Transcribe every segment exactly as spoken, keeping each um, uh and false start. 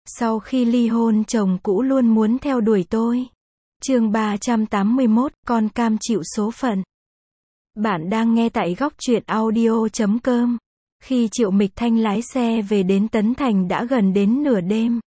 Sau khi ly hôn chồng cũ luôn muốn theo đuổi tôi. Chương ba trăm tám mươi mốt, con cam chịu số phận. Bạn đang nghe tại góc truyện audio chấm com. Khi Triệu Mịch Thanh lái xe về đến Tấn Thành đã gần đến nửa đêm.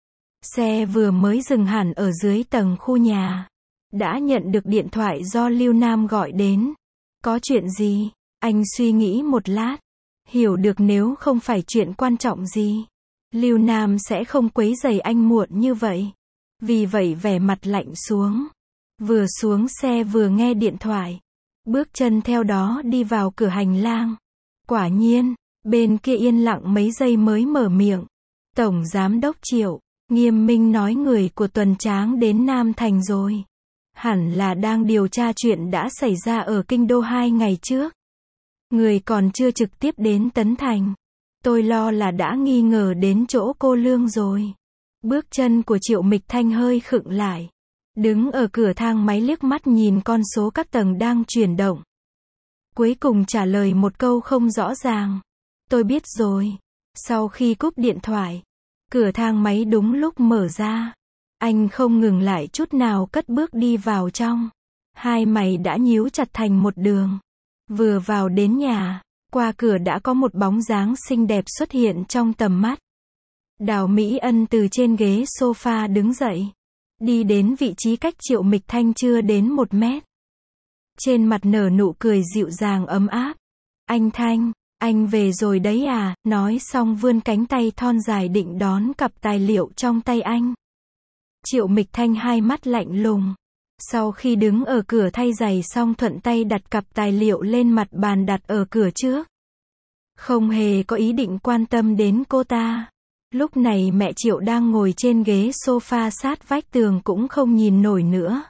Xe vừa mới dừng hẳn ở dưới tầng khu nhà. Đã nhận được điện thoại do Lưu Nam gọi đến. Có chuyện gì? Anh suy nghĩ một lát. Hiểu được nếu không phải chuyện quan trọng gì, Lưu Nam sẽ không quấy rầy anh muộn như vậy. Vì vậy vẻ mặt lạnh xuống. Vừa xuống xe vừa nghe điện thoại. Bước chân theo đó đi vào cửa hành lang. Quả nhiên, bên kia yên lặng mấy giây mới mở miệng. Tổng Giám đốc Triệu, nghiêm minh nói người của Tuần Tráng đến Nam Thành rồi. Hẳn là đang điều tra chuyện đã xảy ra ở Kinh Đô hai ngày trước. Người còn chưa trực tiếp đến Tấn Thành. Tôi lo là đã nghi ngờ đến chỗ cô Lương rồi. Bước chân của Triệu Mịch Thanh hơi khựng lại. Đứng ở cửa thang máy liếc mắt nhìn con số các tầng đang chuyển động. Cuối cùng trả lời một câu không rõ ràng. Tôi biết rồi. Sau khi cúp điện thoại, cửa thang máy đúng lúc mở ra. Anh không ngừng lại chút nào cất bước đi vào trong. Hai mày đã nhíu chặt thành một đường. Vừa vào đến nhà, qua cửa đã có một bóng dáng xinh đẹp xuất hiện trong tầm mắt. Đào Mỹ Ân từ trên ghế sofa đứng dậy. Đi đến vị trí cách Triệu Mịch Thanh chưa đến một mét. Trên mặt nở nụ cười dịu dàng ấm áp. Anh Thanh, anh về rồi đấy à, nói xong vươn cánh tay thon dài định đón cặp tài liệu trong tay anh. Triệu Mịch Thanh hai mắt lạnh lùng. Sau khi đứng ở cửa thay giày xong thuận tay đặt cặp tài liệu lên mặt bàn đặt ở cửa trước. Không hề có ý định quan tâm đến cô ta. Lúc này mẹ Triệu đang ngồi trên ghế sofa sát vách tường cũng không nhìn nổi nữa.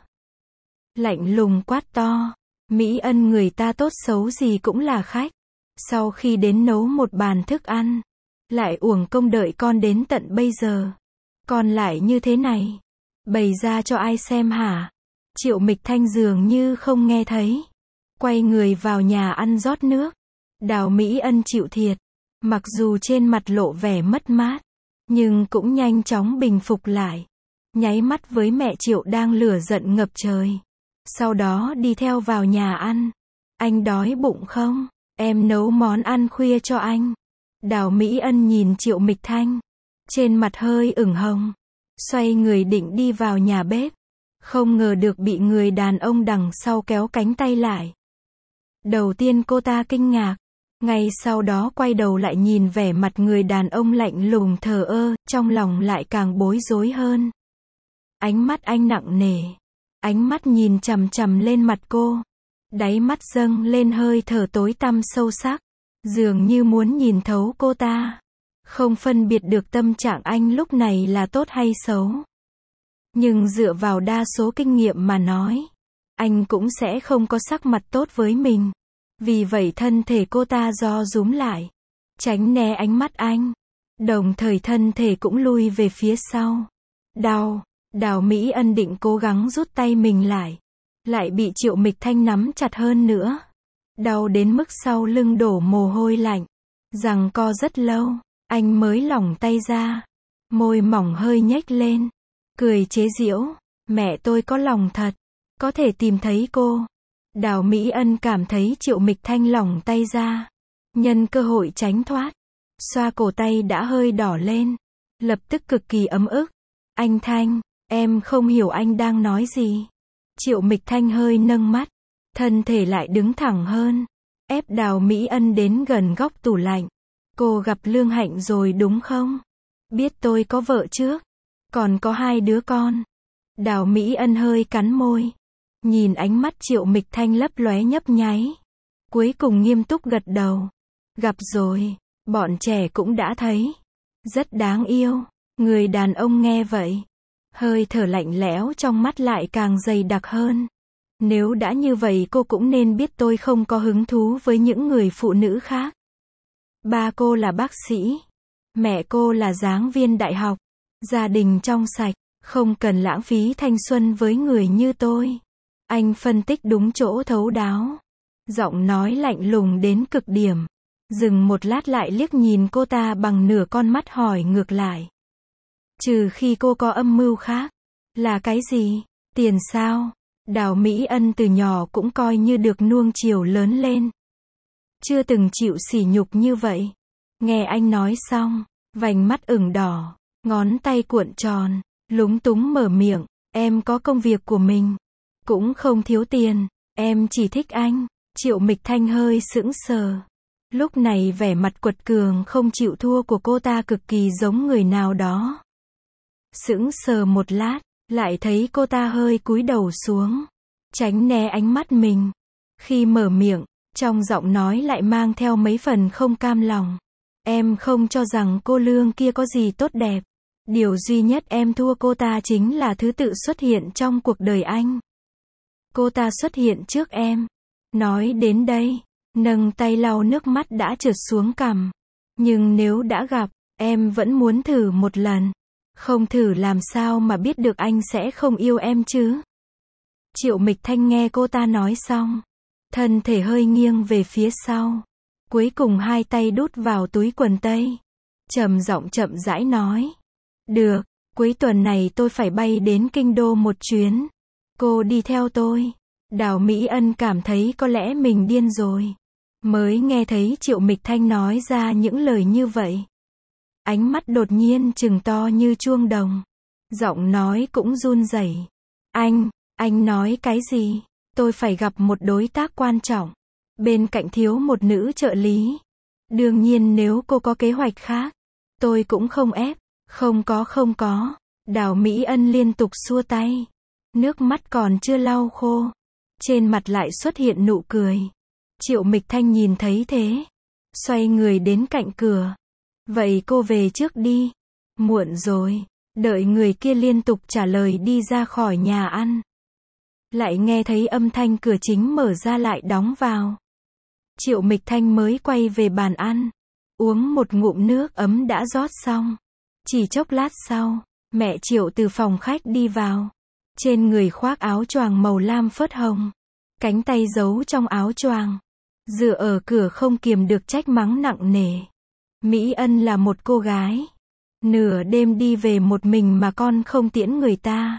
Lạnh lùng quát to. Mỹ Ân người ta tốt xấu gì cũng là khách. Sau khi đến nấu một bàn thức ăn. Lại uổng công đợi con đến tận bây giờ. Con lại như thế này. Bày ra cho ai xem hả? Triệu Mịch Thanh dường như không nghe thấy. Quay người vào nhà ăn rót nước. Đào Mỹ Ân chịu thiệt. Mặc dù trên mặt lộ vẻ mất mát, nhưng cũng nhanh chóng bình phục lại. Nháy mắt với mẹ Triệu đang lửa giận ngập trời. Sau đó đi theo vào nhà ăn. Anh đói bụng không? Em nấu món ăn khuya cho anh. Đào Mỹ Ân nhìn Triệu Mịch Thanh. Trên mặt hơi ửng hồng. Xoay người định đi vào nhà bếp. Không ngờ được bị người đàn ông đằng sau kéo cánh tay lại. Đầu tiên cô ta kinh ngạc. Ngay sau đó quay đầu lại nhìn vẻ mặt người đàn ông lạnh lùng thờ ơ, trong lòng lại càng bối rối hơn. Ánh mắt anh nặng nề. Ánh mắt nhìn chằm chằm lên mặt cô. Đáy mắt dâng lên hơi thở tối tăm sâu sắc. Dường như muốn nhìn thấu cô ta. Không phân biệt được tâm trạng anh lúc này là tốt hay xấu. Nhưng dựa vào đa số kinh nghiệm mà nói, anh cũng sẽ không có sắc mặt tốt với mình. Vì vậy thân thể cô ta ro rúm lại, tránh né ánh mắt anh. Đồng thời thân thể cũng lui về phía sau. Đau, Đào Mỹ Ân định cố gắng rút tay mình lại. Lại bị Triệu Mịch Thanh nắm chặt hơn nữa. Đau đến mức sau lưng đổ mồ hôi lạnh. Giằng co rất lâu, anh mới lỏng tay ra. Môi mỏng hơi nhếch lên. Cười chế giễu, mẹ tôi có lòng thật, có thể tìm thấy cô. Đào Mỹ Ân cảm thấy Triệu Mịch Thanh lỏng tay ra. Nhân cơ hội tránh thoát. Xoa cổ tay đã hơi đỏ lên. Lập tức cực kỳ ấm ức. Anh Thanh, em không hiểu anh đang nói gì. Triệu Mịch Thanh hơi nâng mắt. Thân thể lại đứng thẳng hơn. Ép Đào Mỹ Ân đến gần góc tủ lạnh. Cô gặp Lương Hạnh rồi đúng không? Biết tôi có vợ trước. Còn có hai đứa con. Đào Mỹ Ân hơi cắn môi. Nhìn ánh mắt Triệu Mịch Thanh lấp lóe nhấp nháy. Cuối cùng nghiêm túc gật đầu. Gặp rồi, bọn trẻ cũng đã thấy. Rất đáng yêu. Người đàn ông nghe vậy. Hơi thở lạnh lẽo trong mắt lại càng dày đặc hơn. Nếu đã như vậy cô cũng nên biết tôi không có hứng thú với những người phụ nữ khác. Ba cô là bác sĩ. Mẹ cô là giảng viên đại học. Gia đình trong sạch, không cần lãng phí thanh xuân với người như tôi. Anh phân tích đúng chỗ thấu đáo. Giọng nói lạnh lùng đến cực điểm. Dừng một lát lại liếc nhìn cô ta bằng nửa con mắt hỏi ngược lại. Trừ khi cô có âm mưu khác. Là cái gì? Tiền sao? Đào Mỹ Ân từ nhỏ cũng coi như được nuông chiều lớn lên. Chưa từng chịu sỉ nhục như vậy. Nghe anh nói xong, vành mắt ửng đỏ, ngón tay cuộn tròn, lúng túng mở miệng, em có công việc của mình, cũng không thiếu tiền, em chỉ thích anh. Triệu Mịch Thanh hơi sững sờ. Lúc này vẻ mặt quật cường không chịu thua của cô ta cực kỳ giống người nào đó. Sững sờ một lát, lại thấy cô ta hơi cúi đầu xuống, tránh né ánh mắt mình. Khi mở miệng, trong giọng nói lại mang theo mấy phần không cam lòng. Em không cho rằng cô Lương kia có gì tốt đẹp. Điều duy nhất em thua cô ta chính là thứ tự xuất hiện trong cuộc đời anh. Cô ta xuất hiện trước em. Nói đến đây, nâng tay lau nước mắt đã trượt xuống cằm. Nhưng nếu đã gặp, em vẫn muốn thử một lần. Không thử làm sao mà biết được anh sẽ không yêu em chứ. Triệu Mịch Thanh nghe cô ta nói xong, thân thể hơi nghiêng về phía sau. Cuối cùng hai tay đút vào túi quần tây. Trầm giọng chậm rãi nói. Được, cuối tuần này tôi phải bay đến Kinh Đô một chuyến. Cô đi theo tôi. Đào Mỹ Ân cảm thấy có lẽ mình điên rồi. Mới nghe thấy Triệu Mịch Thanh nói ra những lời như vậy. Ánh mắt đột nhiên trừng to như chuông đồng. Giọng nói cũng run rẩy. Anh, anh nói cái gì? Tôi phải gặp một đối tác quan trọng. Bên cạnh thiếu một nữ trợ lý. Đương nhiên nếu cô có kế hoạch khác, tôi cũng không ép. Không có không có. Đào Mỹ Ân liên tục xua tay. Nước mắt còn chưa lau khô. Trên mặt lại xuất hiện nụ cười. Triệu Mịch Thanh nhìn thấy thế. Xoay người đến cạnh cửa. Vậy cô về trước đi. Muộn rồi. Đợi người kia liên tục trả lời đi ra khỏi nhà ăn. Lại nghe thấy âm thanh cửa chính mở ra lại đóng vào. Triệu Mịch Thanh mới quay về bàn ăn. Uống một ngụm nước ấm đã rót xong. Chỉ chốc lát sau, mẹ Triệu từ phòng khách đi vào. Trên người khoác áo choàng màu lam phớt hồng. Cánh tay giấu trong áo choàng. Dựa ở cửa không kiềm được trách mắng nặng nề. Mỹ Ân là một cô gái. Nửa đêm đi về một mình mà con không tiễn người ta.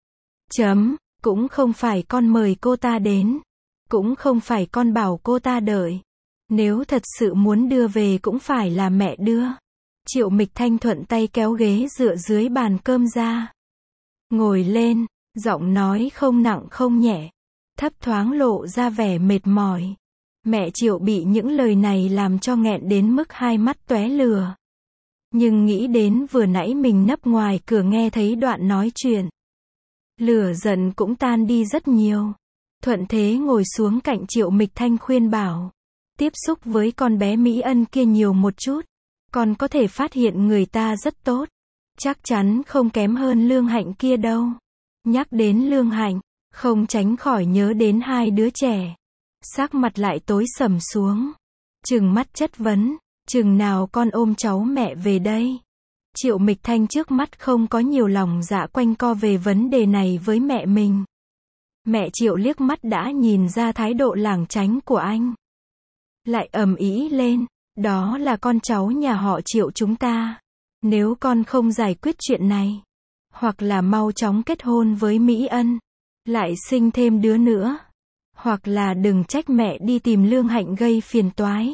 Chấm, cũng không phải con mời cô ta đến. Cũng không phải con bảo cô ta đợi. Nếu thật sự muốn đưa về cũng phải là mẹ đưa. Triệu Mịch Thanh thuận tay kéo ghế dựa dưới bàn cơm ra. Ngồi lên, giọng nói không nặng không nhẹ. Thấp thoáng lộ ra vẻ mệt mỏi. Mẹ Triệu bị những lời này làm cho nghẹn đến mức hai mắt tóe lửa. Nhưng nghĩ đến vừa nãy mình nấp ngoài cửa nghe thấy đoạn nói chuyện. Lửa giận cũng tan đi rất nhiều. Thuận thế ngồi xuống cạnh Triệu Mịch Thanh khuyên bảo. Tiếp xúc với con bé Mỹ Ân kia nhiều một chút. Con có thể phát hiện người ta rất tốt. Chắc chắn không kém hơn Lương Hạnh kia đâu. Nhắc đến Lương Hạnh, không tránh khỏi nhớ đến hai đứa trẻ. Sắc mặt lại tối sầm xuống. Trừng mắt chất vấn. Chừng nào con ôm cháu mẹ về đây? Triệu Mịch Thanh trước mắt không có nhiều lòng dạ quanh co về vấn đề này với mẹ mình. Mẹ Triệu liếc mắt đã nhìn ra thái độ lảng tránh của anh. Lại ầm ĩ lên. Đó là con cháu nhà họ Triệu chúng ta. Nếu con không giải quyết chuyện này, hoặc là mau chóng kết hôn với Mỹ Ân, lại sinh thêm đứa nữa, hoặc là đừng trách mẹ đi tìm Lương Hạnh gây phiền toái.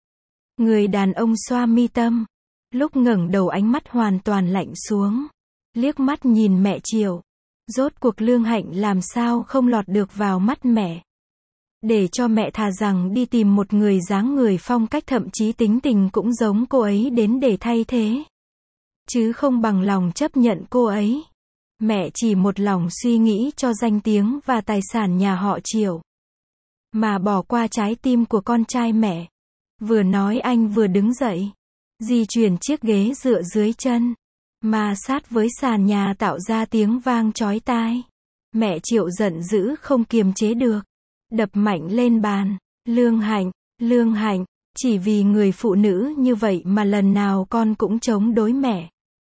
Người đàn ông xoa mi tâm, lúc ngẩng đầu ánh mắt hoàn toàn lạnh xuống, liếc mắt nhìn mẹ Triệu. Rốt cuộc Lương Hạnh làm sao không lọt được vào mắt mẹ. Để cho mẹ thà rằng đi tìm một người dáng người phong cách thậm chí tính tình cũng giống cô ấy đến để thay thế. Chứ không bằng lòng chấp nhận cô ấy. Mẹ chỉ một lòng suy nghĩ cho danh tiếng và tài sản nhà họ Triệu. Mà bỏ qua trái tim của con trai mẹ. Vừa nói anh vừa đứng dậy. Di chuyển chiếc ghế dựa dưới chân. Mà sát với sàn nhà tạo ra tiếng vang chói tai. Mẹ Triệu giận dữ không kiềm chế được. Đập mạnh lên bàn. Lương Hạnh, Lương Hạnh, chỉ vì người phụ nữ như vậy mà lần nào con cũng chống đối mẹ.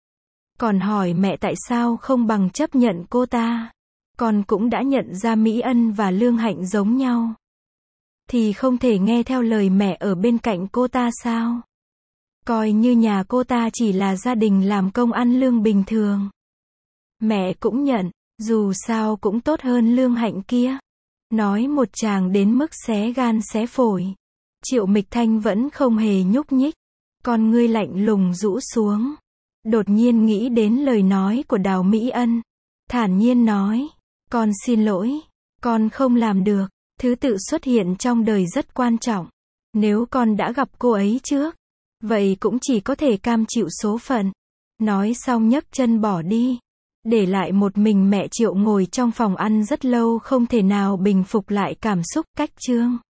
Còn hỏi mẹ tại sao không bằng chấp nhận cô ta. Con cũng đã nhận ra Mỹ Ân và Lương Hạnh giống nhau. Thì không thể nghe theo lời mẹ ở bên cạnh cô ta sao? Coi như nhà cô ta chỉ là gia đình làm công ăn lương bình thường. Mẹ cũng nhận, dù sao cũng tốt hơn Lương Hạnh kia. Nói một tràng đến mức xé gan xé phổi. Triệu Mịch Thanh vẫn không hề nhúc nhích. Con ngươi lạnh lùng rũ xuống. Đột nhiên nghĩ đến lời nói của Đào Mỹ Ân. Thản nhiên nói. Con xin lỗi. Con không làm được. Thứ tự xuất hiện trong đời rất quan trọng. Nếu con đã gặp cô ấy trước, vậy cũng chỉ có thể cam chịu số phận. Nói xong nhấc chân bỏ đi. Để lại một mình mẹ Triệu ngồi trong phòng ăn rất lâu không thể nào bình phục lại cảm xúc. Cách chương